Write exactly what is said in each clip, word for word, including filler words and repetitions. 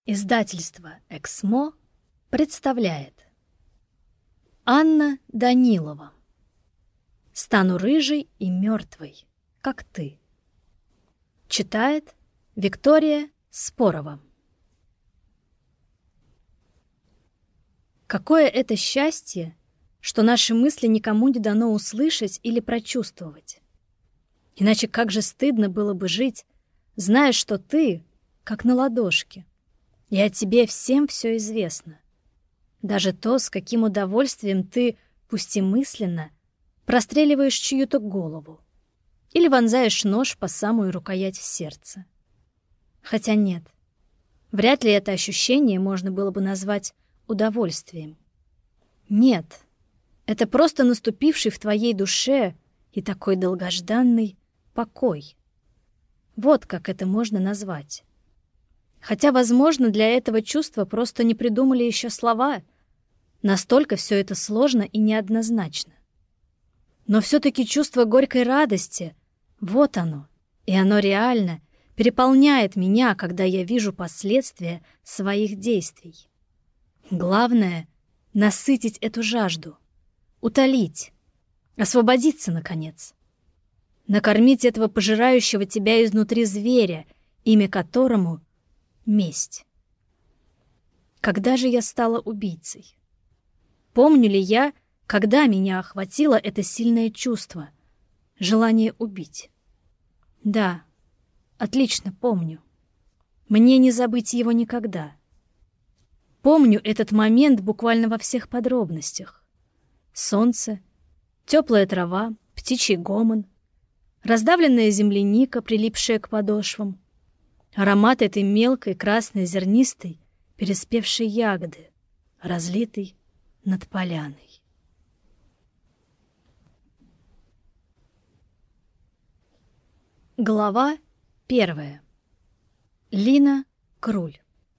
Издательство «Эксмо» представляет Анна Данилова. «Стану рыжей и мертвой, как ты». Читает Виктория Спорова. Какое это счастье, что наши мысли никому не дано услышать или прочувствовать. Иначе как же стыдно было бы жить, зная, что ты, как на ладошке, и о тебе всем все известно. Даже то, с каким удовольствием ты, пусть и мысленно, простреливаешь чью-то голову или вонзаешь нож по самую рукоять в сердце. Хотя нет, вряд ли это ощущение можно было бы назвать удовольствием. Нет, это просто наступивший в твоей душе и такой долгожданный покой. Вот как это можно назвать. Хотя, возможно, для этого чувства просто не придумали еще слова. Настолько все это сложно и неоднозначно. Но все-таки чувство горькой радости — вот оно, и оно реально переполняет меня, когда я вижу последствия своих действий. Главное — насытить эту жажду, утолить, освободиться, наконец. Накормить этого пожирающего тебя изнутри зверя, имя которому — месть. Когда же я стала убийцей? Помню ли я, когда меня охватило это сильное чувство, желание убить? Да, отлично помню. Мне не забыть его никогда. Помню этот момент буквально во всех подробностях. Солнце, теплая трава, птичий гомон, раздавленная земляника, прилипшая к подошвам, аромат этой мелкой красной зернистой переспевшей ягоды, разлитой над поляной. Глава первая. Лина Круль.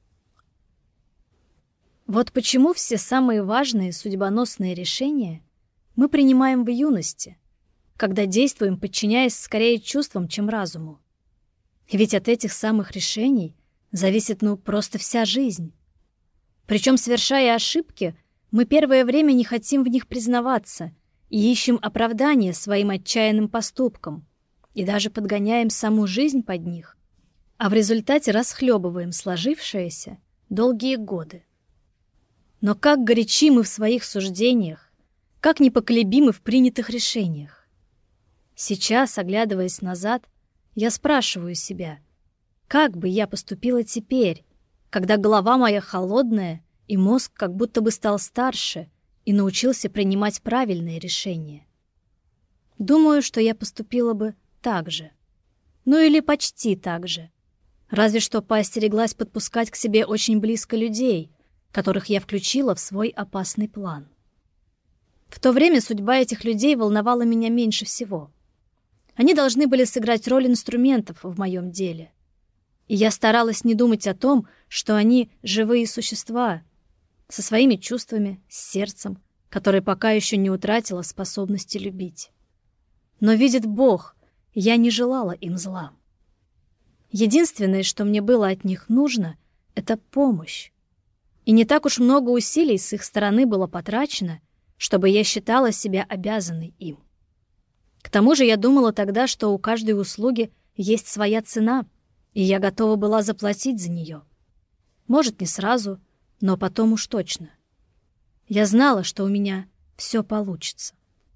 Вот почему все самые важные судьбоносные решения мы принимаем в юности, когда действуем, подчиняясь скорее чувствам, чем разуму. Ведь от этих самых решений зависит, ну, просто вся жизнь. Причем, совершая ошибки, мы первое время не хотим в них признаваться и ищем оправдания своим отчаянным поступкам, и даже подгоняем саму жизнь под них, а в результате расхлебываем сложившееся долгие годы. Но как горячи мы в своих суждениях, как непоколебимы в принятых решениях. Сейчас, оглядываясь назад, я спрашиваю себя, как бы я поступила теперь, когда голова моя холодная и мозг как будто бы стал старше и научился принимать правильные решения. Думаю, что я поступила бы так же. Ну или почти так же. Разве что поостереглась подпускать к себе очень близко людей, которых я включила в свой опасный план. В то время судьба этих людей волновала меня меньше всего. Они должны были сыграть роль инструментов в моем деле. И я старалась не думать о том, что они живые существа, со своими чувствами, с сердцем, которое пока еще не утратило способности любить. Но видит Бог, я не желала им зла. Единственное, что мне было от них нужно, — это помощь. И не так уж много усилий с их стороны было потрачено, чтобы я считала себя обязанной им. К тому же я думала тогда, что у каждой услуги есть своя цена, и я готова была заплатить за нее. Может, не сразу, но потом уж точно. Я знала, что у меня все получится.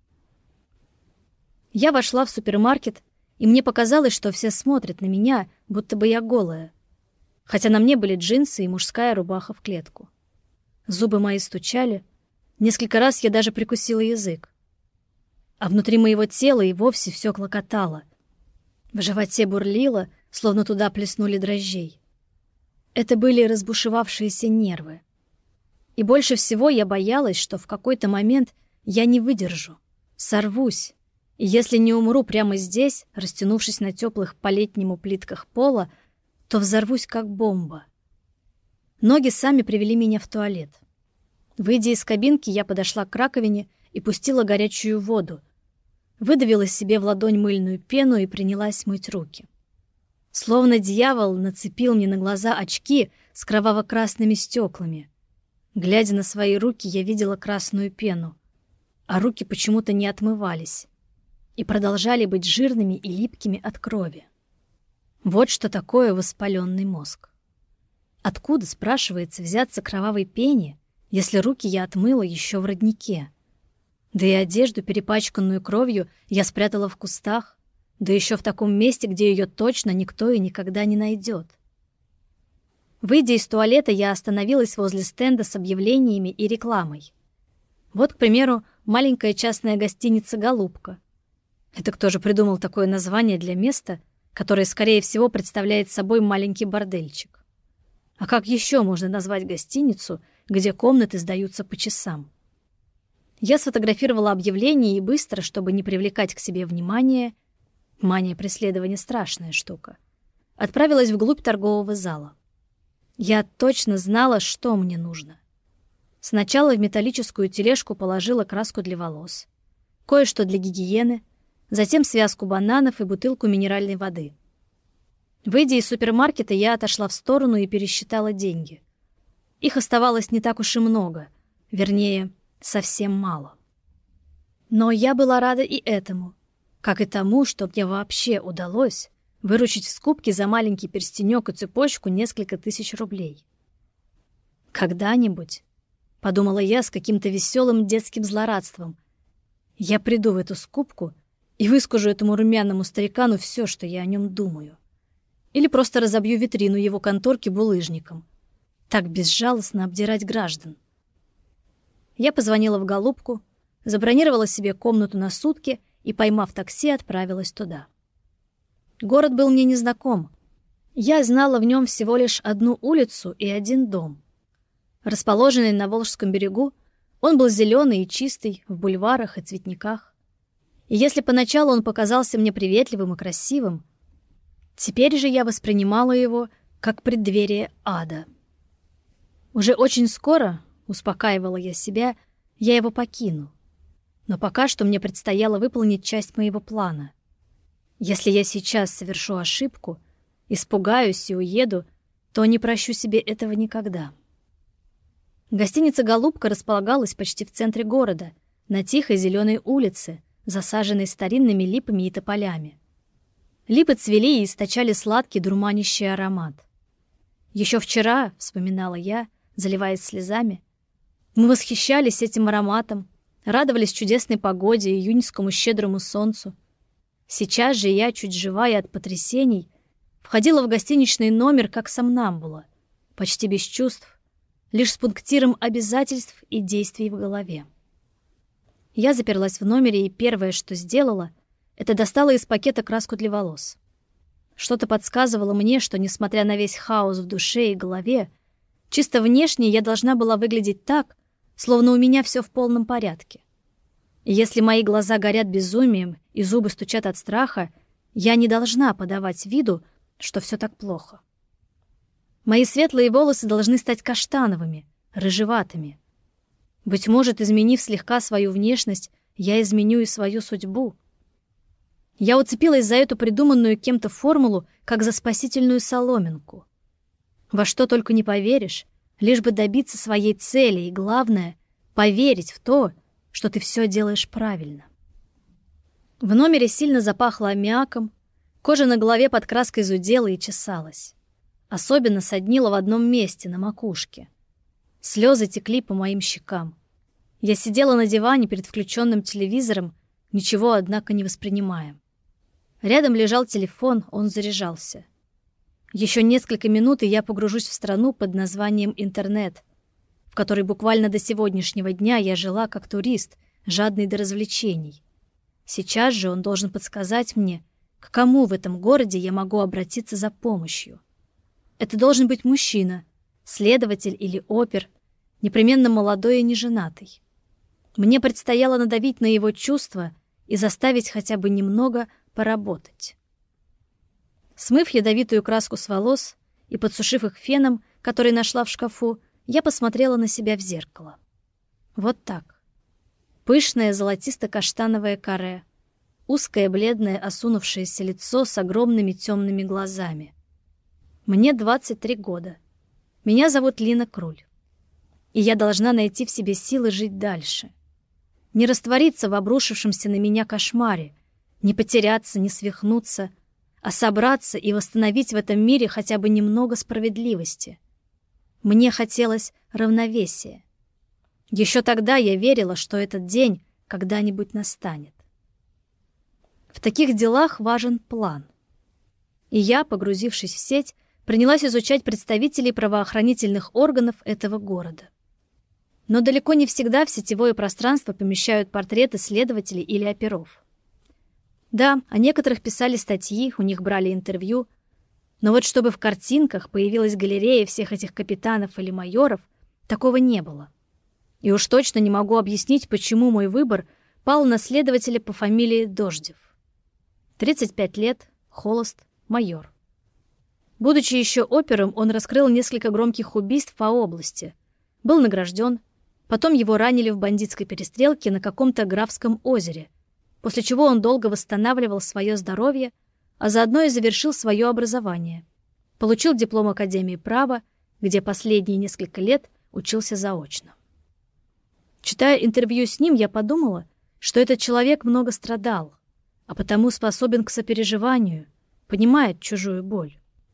Я вошла в супермаркет, и мне показалось, что все смотрят на меня, будто бы я голая, хотя на мне были джинсы и мужская рубаха в клетку. Зубы мои стучали, несколько раз я даже прикусила язык. А внутри моего тела и вовсе все клокотало. В животе бурлило, словно туда плеснули дрожжей. Это были разбушевавшиеся нервы. И больше всего я боялась, что в какой-то момент я не выдержу, сорвусь, и если не умру прямо здесь, растянувшись на теплых по-летнему плитках пола, то взорвусь как бомба. Ноги сами привели меня в туалет. Выйдя из кабинки, я подошла к раковине и пустила горячую воду, выдавила себе в ладонь мыльную пену и принялась мыть руки. Словно дьявол нацепил мне на глаза очки с кроваво-красными стеклами. Глядя на свои руки, я видела красную пену, а руки почему-то не отмывались и продолжали быть жирными и липкими от крови. Вот что такое воспаленный мозг. Откуда, спрашивается, взяться кровавой пене, если руки я отмыла еще в роднике? Да и одежду, перепачканную кровью, я спрятала в кустах, да еще в таком месте, где ее точно никто и никогда не найдет. Выйдя из туалета, я остановилась возле стенда с объявлениями и рекламой. Вот, к примеру, маленькая частная гостиница «Голубка». Это кто же придумал такое название для места, которое, скорее всего, представляет собой маленький бордельчик? А как еще можно назвать гостиницу, где комнаты сдаются по часам? Я сфотографировала объявление и быстро, чтобы не привлекать к себе внимания, мания преследования — страшная штука, отправилась вглубь торгового зала. Я точно знала, что мне нужно. Сначала в металлическую тележку положила краску для волос, кое-что для гигиены, затем связку бананов и бутылку минеральной воды. Выйдя из супермаркета, я отошла в сторону и пересчитала деньги. Их оставалось не так уж и много, вернее, совсем мало. Но я была рада и этому, как и тому, что мне вообще удалось выручить в скупке за маленький перстенек и цепочку несколько тысяч рублей. «Когда-нибудь», — подумала я с каким-то веселым детским злорадством, «я приду в эту скупку и выскажу этому румяному старикану все, что я о нем думаю. Или просто разобью витрину его конторки булыжником. Так безжалостно обдирать граждан». Я позвонила в «Голубку», забронировала себе комнату на сутки и, поймав такси, отправилась туда. Город был мне незнаком. Я знала в нем всего лишь одну улицу и один дом. Расположенный на Волжском берегу, он был зеленый и чистый, в бульварах и цветниках. И если поначалу он показался мне приветливым и красивым, теперь же я воспринимала его как преддверие ада. Уже очень скоро, успокаивала я себя, я его покину. Но пока что мне предстояло выполнить часть моего плана. Если я сейчас совершу ошибку, испугаюсь и уеду, то не прощу себе этого никогда. Гостиница «Голубка» располагалась почти в центре города, на тихой зеленой улице, засаженной старинными липами и тополями. Липы цвели и источали сладкий дурманящий аромат. Еще вчера, вспоминала я, заливаясь слезами, мы восхищались этим ароматом, радовались чудесной погоде, июньскому щедрому солнцу. Сейчас же я, чуть живая от потрясений, входила в гостиничный номер как сомнамбула, почти без чувств, лишь с пунктиром обязательств и действий в голове. Я заперлась в номере, и первое, что сделала, это достала из пакета краску для волос. Что-то подсказывало мне, что, несмотря на весь хаос в душе и голове, чисто внешне я должна была выглядеть так, словно у меня все в полном порядке. И если мои глаза горят безумием и зубы стучат от страха, я не должна подавать виду, что все так плохо. Мои светлые волосы должны стать каштановыми, рыжеватыми. Быть может, изменив слегка свою внешность, я изменю и свою судьбу. Я уцепилась за эту придуманную кем-то формулу, как за спасительную соломинку. Во что только не поверишь, лишь бы добиться своей цели, и главное — поверить в то, что ты все делаешь правильно. В номере сильно запахло аммиаком, кожа на голове под краской зудела и чесалась. Особенно соднило в одном месте, на макушке. Слезы текли по моим щекам. Я сидела на диване перед включенным телевизором, ничего, однако, не воспринимая. Рядом лежал телефон, он заряжался. Еще несколько минут, и я погружусь в страну под названием «Интернет», в которой буквально до сегодняшнего дня я жила как турист, жадный до развлечений. Сейчас же он должен подсказать мне, к кому в этом городе я могу обратиться за помощью. Это должен быть мужчина, следователь или опер, непременно молодой и неженатый. Мне предстояло надавить на его чувства и заставить хотя бы немного поработать. Смыв ядовитую краску с волос и подсушив их феном, который нашла в шкафу, я посмотрела на себя в зеркало. Вот так. Пышное золотисто-каштановое каре, узкое, бледное, осунувшееся лицо с огромными темными глазами. Мне двадцать три года. Меня зовут Лина Круль. И я должна найти в себе силы жить дальше. Не раствориться в обрушившемся на меня кошмаре, не потеряться, не свихнуться, а собраться и восстановить в этом мире хотя бы немного справедливости. Мне хотелось равновесия. Еще тогда я верила, что этот день когда-нибудь настанет. В таких делах важен план. И я, погрузившись в сеть, принялась изучать представителей правоохранительных органов этого города. Но далеко не всегда в сетевое пространство помещают портреты следователей или оперов. Да, о некоторых писали статьи, у них брали интервью, но вот чтобы в картинках появилась галерея всех этих капитанов или майоров, такого не было. И уж точно не могу объяснить, почему мой выбор пал на следователя по фамилии Дождев. тридцать пять лет, холост, майор. Будучи еще опером, он раскрыл несколько громких убийств по области. Был награжден, потом его ранили в бандитской перестрелке на каком-то Графском озере, после чего он долго восстанавливал свое здоровье, а заодно и завершил свое образование. Получил диплом Академии права, где последние несколько лет учился заочно. Читая интервью с ним, я подумала, что этот человек много страдал, а потому способен к сопереживанию, понимает чужую боль.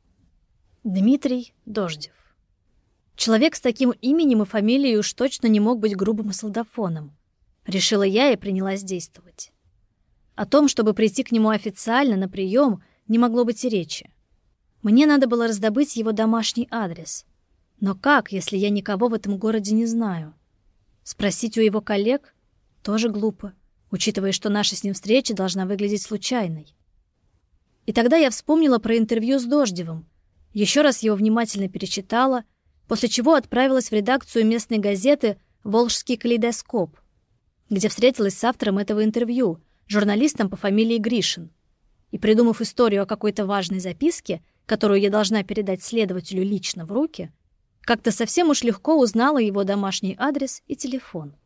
Дмитрий Дождев. Человек с таким именем и фамилией уж точно не мог быть грубым солдафоном. Решила я и принялась действовать. О том, чтобы прийти к нему официально на прием, не могло быть и речи. Мне надо было раздобыть его домашний адрес. Но как, если я никого в этом городе не знаю? Спросить у его коллег? Тоже глупо, учитывая, что наша с ним встреча должна выглядеть случайной. И тогда я вспомнила про интервью с Дождевым, еще раз его внимательно перечитала, после чего отправилась в редакцию местной газеты «Волжский калейдоскоп», где встретилась с автором этого интервью, журналистом по фамилии Гришин. И, придумав историю о какой-то важной записке, которую я должна передать следователю лично в руки, как-то совсем уж легко узнала его домашний адрес и телефон.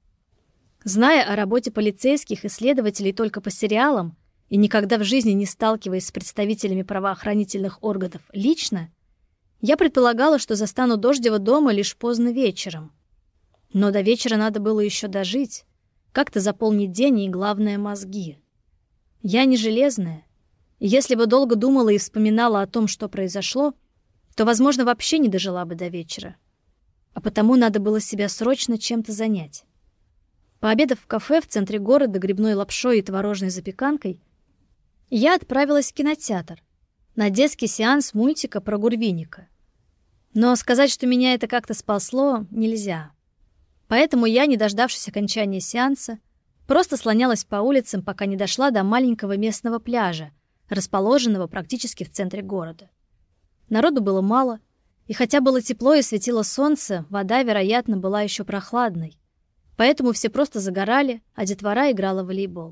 Зная о работе полицейских и следователей только по сериалам и никогда в жизни не сталкиваясь с представителями правоохранительных органов лично, я предполагала, что застану Дождева дома лишь поздно вечером. Но до вечера надо было еще дожить, как-то заполнить день и, главное, мозги. Я не железная, и если бы долго думала и вспоминала о том, что произошло, то, возможно, вообще не дожила бы до вечера. А потому надо было себя срочно чем-то занять. Пообедав в кафе в центре города грибной лапшой и творожной запеканкой, я отправилась в кинотеатр на детский сеанс мультика про Гурвиника. Но сказать, что меня это как-то спасло, нельзя. Поэтому я, не дождавшись окончания сеанса, просто слонялась по улицам, пока не дошла до маленького местного пляжа, расположенного практически в центре города. Народу было мало, и хотя было тепло и светило солнце, вода, вероятно, была еще прохладной. Поэтому все просто загорали, а детвора играла в волейбол.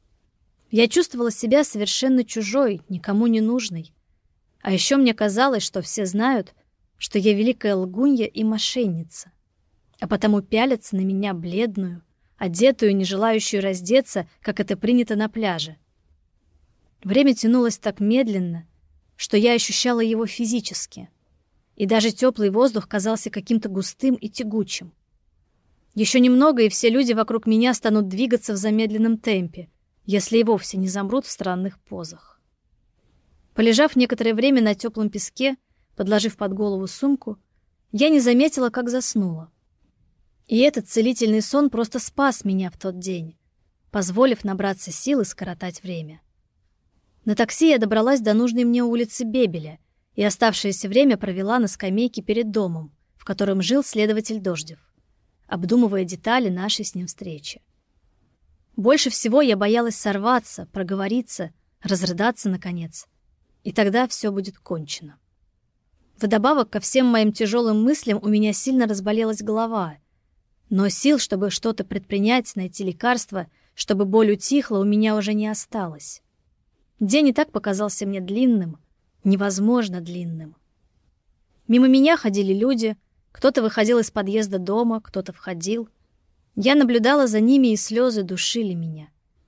Я чувствовала себя совершенно чужой, никому не нужной. А еще мне казалось, что все знают, что я великая лгунья и мошенница, а потому пялятся на меня бледную, одетую, не желающую раздеться, как это принято на пляже. Время тянулось так медленно, что я ощущала его физически, и даже теплый воздух казался каким-то густым и тягучим. Еще немного, и все люди вокруг меня станут двигаться в замедленном темпе, если и вовсе не замрут в странных позах. Полежав некоторое время на теплом песке, подложив под голову сумку, я не заметила, как заснула. И этот целительный сон просто спас меня в тот день, позволив набраться сил и скоротать время. На такси я добралась до нужной мне улицы Бебеля и оставшееся время провела на скамейке перед домом, в котором жил следователь Дождев, обдумывая детали нашей с ним встречи. Больше всего я боялась сорваться, проговориться, разрыдаться наконец, и тогда все будет кончено. Вдобавок ко всем моим тяжелым мыслям у меня сильно разболелась голова, но сил, чтобы что-то предпринять, найти лекарство, чтобы боль утихла, у меня уже не осталось. День и так показался мне длинным, невозможно длинным. Мимо меня ходили люди, кто-то выходил из подъезда дома, кто-то входил. Я наблюдала за ними, и слезы душили меня.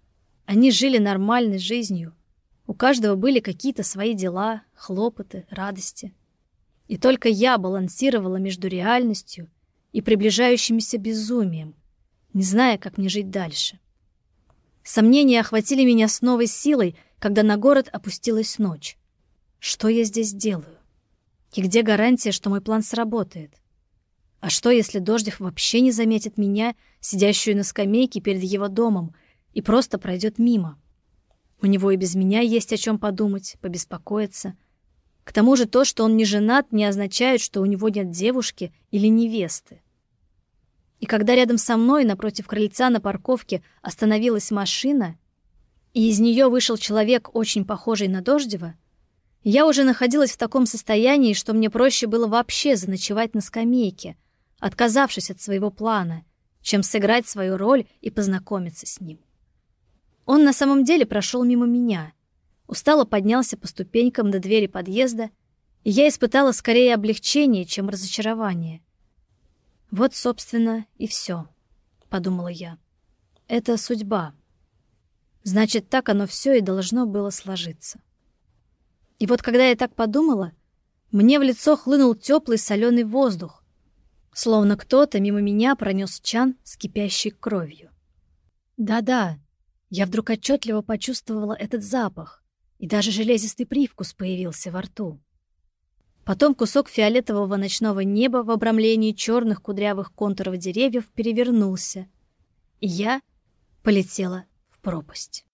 Они жили нормальной жизнью. У каждого были какие-то свои дела, хлопоты, радости. И только я балансировала между реальностью и приближающимся безумием, не зная, как мне жить дальше. Сомнения охватили меня с новой силой, когда на город опустилась ночь. Что я здесь делаю? И где гарантия, что мой план сработает? А что, если Дождев вообще не заметит меня, сидящую на скамейке перед его домом, и просто пройдет мимо? У него и без меня есть о чем подумать, побеспокоиться. К тому же то, что он не женат, не означает, что у него нет девушки или невесты. И когда рядом со мной, напротив крыльца на парковке, остановилась машина, и из нее вышел человек, очень похожий на Дождева, я уже находилась в таком состоянии, что мне проще было вообще заночевать на скамейке, отказавшись от своего плана, чем сыграть свою роль и познакомиться с ним. Он на самом деле прошел мимо меня, устало поднялся по ступенькам до двери подъезда, и я испытала скорее облегчение, чем разочарование. «Вот, собственно, и все», — подумала я. «Это судьба. Значит, так оно все и должно было сложиться». И вот когда я так подумала, мне в лицо хлынул теплый соленый воздух, словно кто-то мимо меня пронес чан с кипящей кровью. Да-да, я вдруг отчетливо почувствовала этот запах, и даже железистый привкус появился во рту. Потом кусок фиолетового ночного неба в обрамлении черных кудрявых контуров деревьев перевернулся, и я полетела в пропасть.